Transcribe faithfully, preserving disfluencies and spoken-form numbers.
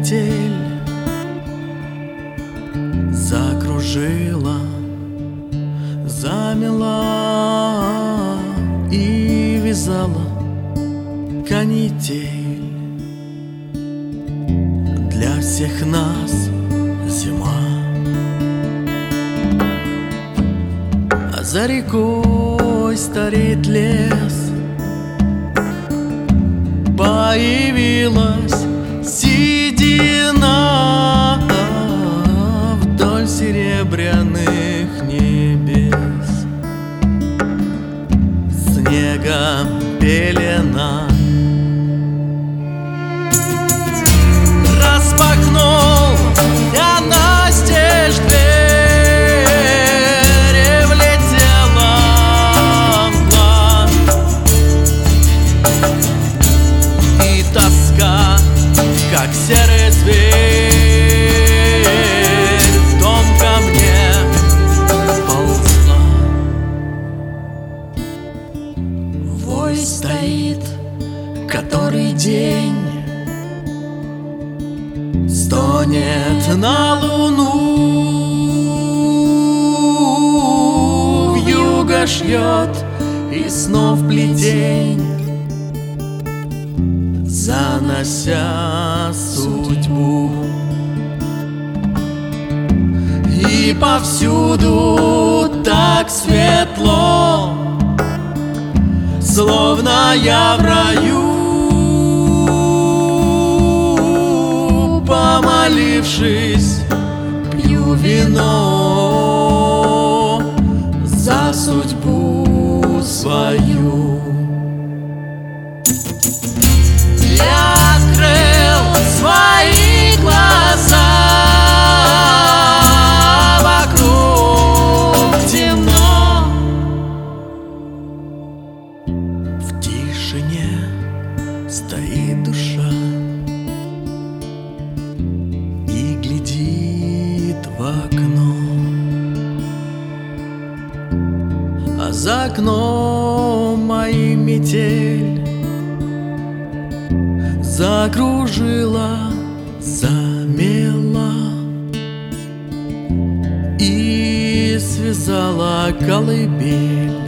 метель закружила, замела и вязала канитель. Для всех нас зима, а за рекой стареет лес. Появилась седина вдоль серебряных небес. Снегом пелена. Распахнул я настежь дверь, и влетела мгла, и тоска, как серый зверь, в дом ко мне ползла. Вой стоит который день, стонет на луну, вьюга шьет из снов плетень, занося судьбу. И повсюду так светло, словно я в раю, помолившись, пью вино за судьбу свою. Я открыл свои глаза, вокруг темно. В тишине стоит душа и глядит в окно, а за окном моей метель закружила, замела и связала колыбель.